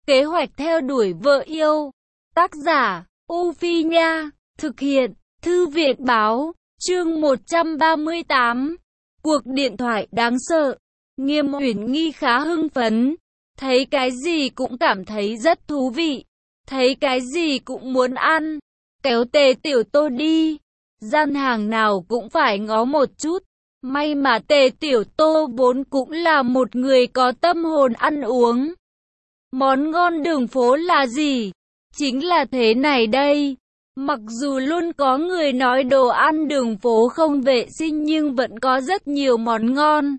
Kế hoạch theo đuổi vợ yêu. Tác giả, U Phi Nha. Thực hiện, Thư viện Báo. Chương 138. Cuộc điện thoại đáng sợ. Nghiêm Uyển Nghi khá hưng phấn. Thấy cái gì cũng cảm thấy rất thú vị. Thấy cái gì cũng muốn ăn. Kéo Tề Tiểu Tô đi. Gian hàng nào cũng phải ngó một chút. May mà Tề Tiểu Tô vốn cũng là một người có tâm hồn ăn uống. Món ngon đường phố là gì? Chính là thế này đây. Mặc dù luôn có người nói đồ ăn đường phố không vệ sinh nhưng vẫn có rất nhiều món ngon.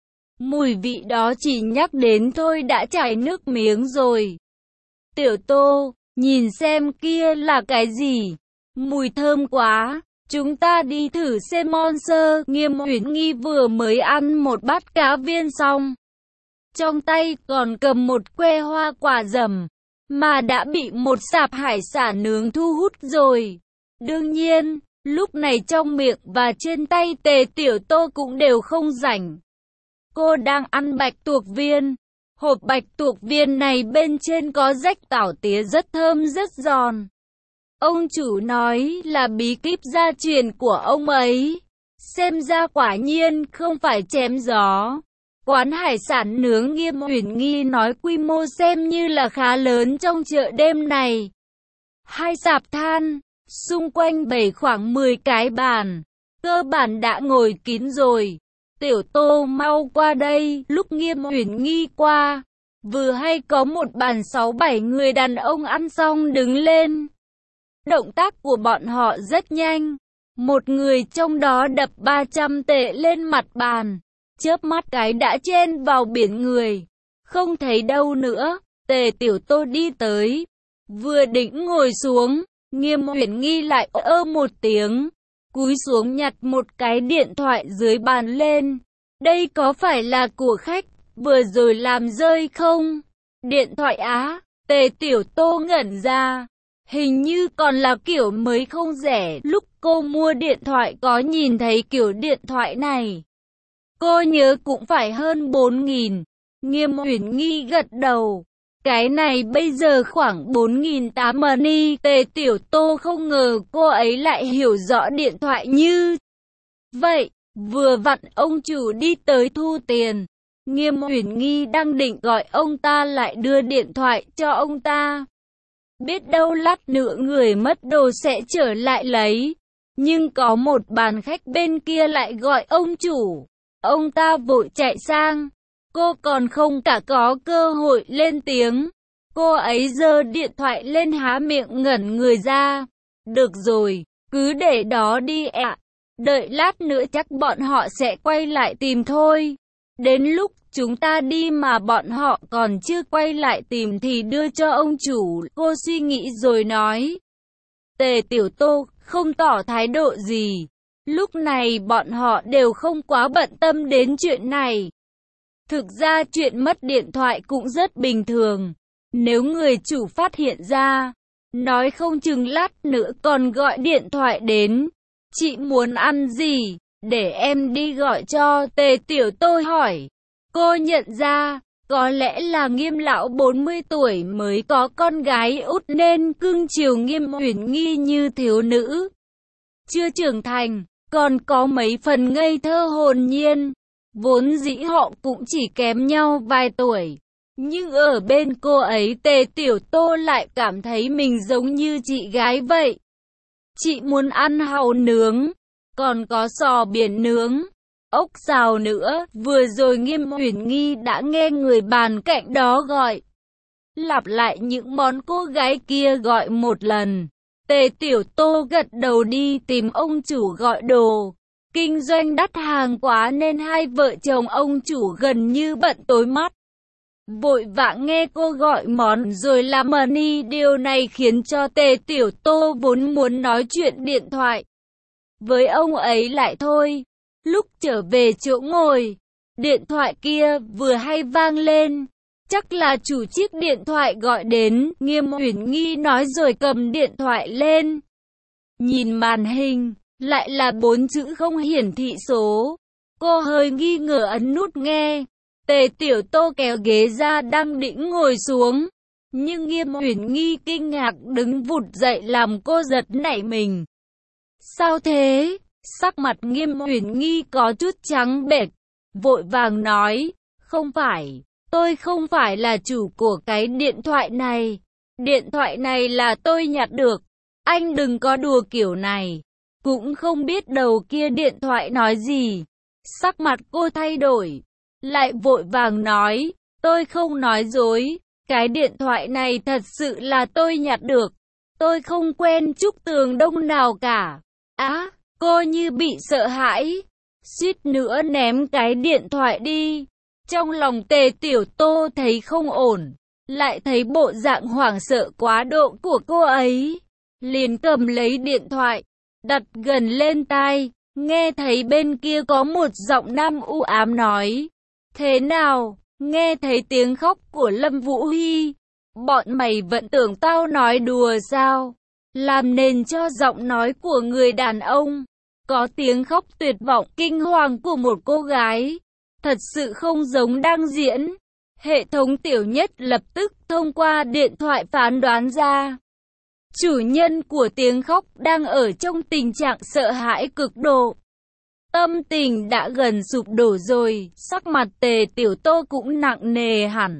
Mùi vị đó chỉ nhắc đến thôi đã chảy nước miếng rồi. Tiểu Tô, nhìn xem kia là cái gì? Mùi thơm quá. Chúng ta đi thử xem monster. Nghiêm Uyển Nghi vừa mới ăn một bát cá viên xong. Trong tay còn cầm một que hoa quả dầm. Mà đã bị một sạp hải sản nướng thu hút rồi. Đương nhiên, lúc này trong miệng và trên tay Tề Tiểu Tô cũng đều không rảnh. Cô đang ăn bạch tuộc viên. Hộp bạch tuộc viên này bên trên có rách tảo tía rất thơm rất giòn. Ông chủ nói là bí kíp gia truyền của ông ấy. Xem ra quả nhiên không phải chém gió. Quán hải sản nướng Nghiêm Uyển Nghi nói quy mô xem như là khá lớn trong chợ đêm này. Hai sạp than, xung quanh bày khoảng 10 cái bàn. Cơ bản đã ngồi kín rồi. Tiểu Tô mau qua đây. Lúc Nghiêm Uyển Nghi qua, vừa hay có một bàn 6-7 người đàn ông ăn xong đứng lên. Động tác của bọn họ rất nhanh. Một người trong đó đập 300 tệ lên mặt bàn. Chớp mắt cái đã chen vào biển người. Không thấy đâu nữa. Tề Tiểu Tô đi tới. Vừa định ngồi xuống. Nghiêm Uyển Nghi lại ơ một tiếng. Cúi xuống nhặt một cái điện thoại dưới bàn lên. Đây có phải là của khách vừa rồi làm rơi không? Điện thoại á? Tề Tiểu Tô ngẩn ra. Hình như còn là kiểu mới không rẻ. Lúc cô mua điện thoại có nhìn thấy kiểu điện thoại này. Cô nhớ cũng phải hơn 4.000. Nghiêm Uyển Nghi gật đầu. Cái này bây giờ khoảng 4.800 money. Tề Tiểu Tô không ngờ cô ấy lại hiểu rõ điện thoại như vậy. Vừa vặn ông chủ đi tới thu tiền. Nghiêm Uyển Nghi đang định gọi ông ta lại đưa điện thoại cho ông ta. Biết đâu lát nữa người mất đồ sẽ trở lại lấy. Nhưng có một bàn khách bên kia lại gọi ông chủ. Ông ta vội chạy sang. Cô còn không cả có cơ hội lên tiếng. Cô ấy giơ điện thoại lên há miệng ngẩn người ra. Được rồi, cứ để đó đi ạ. Đợi lát nữa chắc bọn họ sẽ quay lại tìm thôi. Đến lúc chúng ta đi mà bọn họ còn chưa quay lại tìm thì đưa cho ông chủ. Cô suy nghĩ rồi nói. Tề Tiểu Tô không tỏ thái độ gì. Lúc này bọn họ đều không quá bận tâm đến chuyện này. Thực ra chuyện mất điện thoại cũng rất bình thường. Nếu người chủ phát hiện ra, nói không chừng lát nữa còn gọi điện thoại đến. Chị muốn ăn gì? Để em đi gọi cho. Tề Tiểu Tô hỏi. Cô nhận ra, có lẽ là Nghiêm lão 40 tuổi mới có con gái út nên cưng chiều Nghiêm Uyển Nghi như thiếu nữ. Chưa trưởng thành, còn có mấy phần ngây thơ hồn nhiên. Vốn dĩ họ cũng chỉ kém nhau vài tuổi. Nhưng ở bên cô ấy Tề Tiểu Tô lại cảm thấy mình giống như chị gái vậy. Chị muốn ăn hàu nướng, còn có sò biển nướng, ốc xào nữa. Vừa rồi Nghiêm Uyển Nghi đã nghe người bàn cạnh đó gọi. Lặp lại những món cô gái kia gọi một lần. Tề Tiểu Tô gật đầu đi tìm ông chủ gọi đồ. Kinh doanh đắt hàng quá nên hai vợ chồng ông chủ gần như bận tối mắt. Vội vã nghe cô gọi món rồi làm money. Điều này khiến cho Tề Tiểu Tô vốn muốn nói chuyện điện thoại với ông ấy lại thôi. Lúc trở về chỗ ngồi, điện thoại kia vừa hay vang lên. Chắc là chủ chiếc điện thoại gọi đến. Nghiêm Uyển Nghi nói rồi cầm điện thoại lên. Nhìn màn hình, lại là 4 chữ không hiển thị số. Cô hơi nghi ngờ ấn nút nghe. Tề Tiểu Tô kéo ghế ra đang định ngồi xuống. Nhưng Nghiêm Uyển Nghi kinh ngạc đứng vụt dậy làm cô giật nảy mình. Sao thế? Sắc mặt Nghiêm Uyển Nghi có chút trắng bệch, vội vàng nói, không phải, tôi không phải là chủ của cái điện thoại này. Điện thoại này là tôi nhặt được. Anh đừng có đùa kiểu này. Cũng không biết đầu kia điện thoại nói gì. Sắc mặt cô thay đổi, lại vội vàng nói, tôi không nói dối. Cái điện thoại này thật sự là tôi nhặt được. Tôi không quen Trúc Tường Đông nào cả. Á, cô như bị sợ hãi, suýt nữa ném cái điện thoại đi. Trong lòng Tề Tiểu Tô thấy không ổn, lại thấy bộ dạng hoảng sợ quá độ của cô ấy, liền cầm lấy điện thoại, đặt gần lên tai, nghe thấy bên kia có một giọng nam u ám nói, thế nào, nghe thấy tiếng khóc của Lâm Vũ Hy, bọn mày vẫn tưởng tao nói đùa sao, làm nền cho giọng nói của người đàn ông, có tiếng khóc tuyệt vọng kinh hoàng của một cô gái, thật sự không giống đang diễn. Hệ thống Tiểu Nhất lập tức thông qua điện thoại phán đoán ra, chủ nhân của tiếng khóc đang ở trong tình trạng sợ hãi cực độ. Tâm tình đã gần sụp đổ rồi, sắc mặt Tề Tiểu Tô cũng nặng nề hẳn.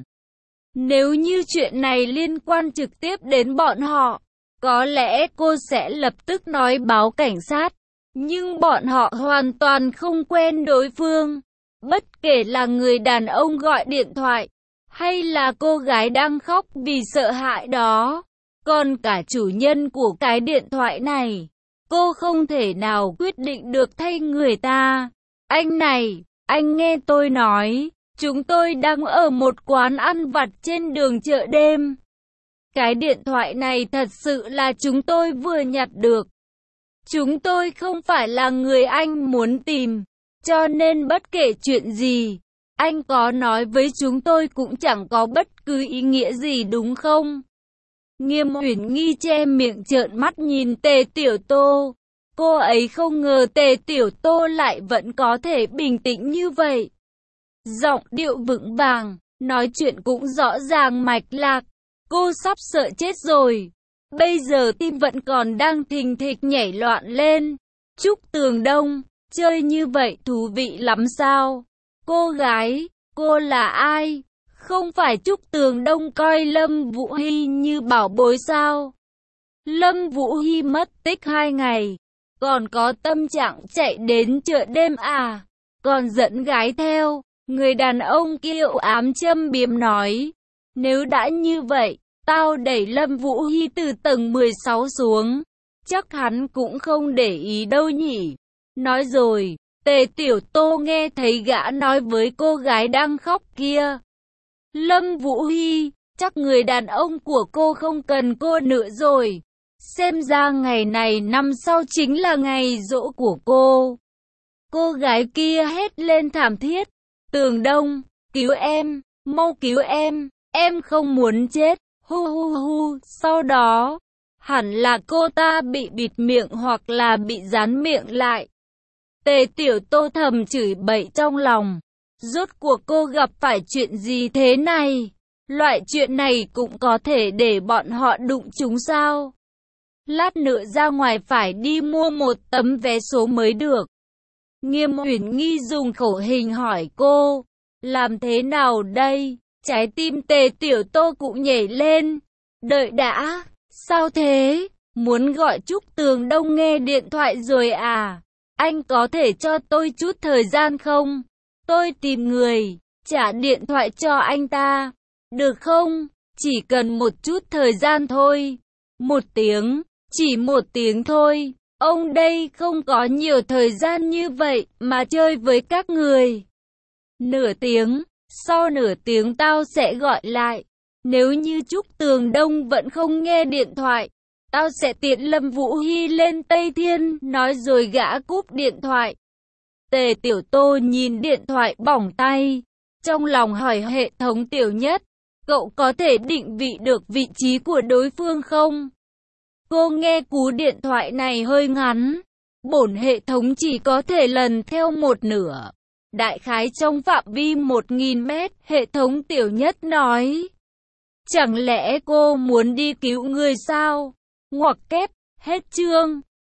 Nếu như chuyện này liên quan trực tiếp đến bọn họ, có lẽ cô sẽ lập tức nói báo cảnh sát. Nhưng bọn họ hoàn toàn không quen đối phương. Bất kể là người đàn ông gọi điện thoại, hay là cô gái đang khóc vì sợ hãi đó, còn cả chủ nhân của cái điện thoại này, cô không thể nào quyết định được thay người ta. Anh này, anh nghe tôi nói, chúng tôi đang ở một quán ăn vặt trên đường chợ đêm. Cái điện thoại này thật sự là chúng tôi vừa nhặt được. Chúng tôi không phải là người anh muốn tìm, cho nên bất kể chuyện gì, anh có nói với chúng tôi cũng chẳng có bất cứ ý nghĩa gì đúng không? Nghiêm Uyển Nghi che miệng trợn mắt nhìn Tề Tiểu Tô. Cô ấy không ngờ Tề Tiểu Tô lại vẫn có thể bình tĩnh như vậy. Giọng điệu vững vàng, nói chuyện cũng rõ ràng mạch lạc. Cô sắp sợ chết rồi. Bây giờ tim vẫn còn đang thình thịch nhảy loạn lên. Trúc Tường Đông, chơi như vậy thú vị lắm sao? Cô gái, cô là ai? Không phải Trúc Tường Đông coi Lâm Vũ Hy như bảo bối sao? Lâm Vũ Hy mất tích 2 ngày, còn có tâm trạng chạy đến chợ đêm à? Còn dẫn gái theo. Người đàn ông kia ám châm biếm nói, nếu đã như vậy, tao đẩy Lâm Vũ Hy từ tầng 16 xuống, chắc hắn cũng không để ý đâu nhỉ. Nói rồi, Tề Tiểu Tô nghe thấy gã nói với cô gái đang khóc kia. Lâm Vũ Hy, chắc người đàn ông của cô không cần cô nữa rồi. Xem ra ngày này năm sau chính là ngày giỗ của cô. Cô gái kia hét lên thảm thiết. Tường Đông, cứu em, mau cứu em không muốn chết. Hu hu hu, sau đó, hẳn là cô ta bị bịt miệng hoặc là bị dán miệng lại. Tề Tiểu Tô thầm chửi bậy trong lòng. Rốt cuộc cô gặp phải chuyện gì thế này? Loại chuyện này cũng có thể để bọn họ đụng chúng sao? Lát nữa ra ngoài phải đi mua một tấm vé số mới được. Nghiêm Uyển Nghi dùng khẩu hình hỏi cô. Làm thế nào đây? Trái tim Tề Tiểu Tô cũng nhảy lên. Đợi đã, sao thế? Muốn gọi Trúc Tường Đông nghe điện thoại rồi à? Anh có thể cho tôi chút thời gian không? Tôi tìm người, trả điện thoại cho anh ta. Được không? Chỉ cần một chút thời gian thôi. 1 tiếng, chỉ 1 tiếng thôi. Ông đây không có nhiều thời gian như vậy mà chơi với các người. Nửa tiếng, sau nửa tiếng tao sẽ gọi lại. Nếu như Trúc Tường Đông vẫn không nghe điện thoại, tao sẽ tiễn Lâm Vũ Hy lên Tây Thiên, nói rồi gã cúp điện thoại. Tề Tiểu Tô nhìn điện thoại bỏng tay, trong lòng hỏi hệ thống Tiểu Nhất, cậu có thể định vị được vị trí của đối phương không? Cô nghe cú điện thoại này hơi ngắn, bổn hệ thống chỉ có thể lần theo 1/2. Đại khái trong phạm vi 1000 mét, hệ thống Tiểu Nhất nói. Chẳng lẽ cô muốn đi cứu người sao? Ngoặc kép, hết chương.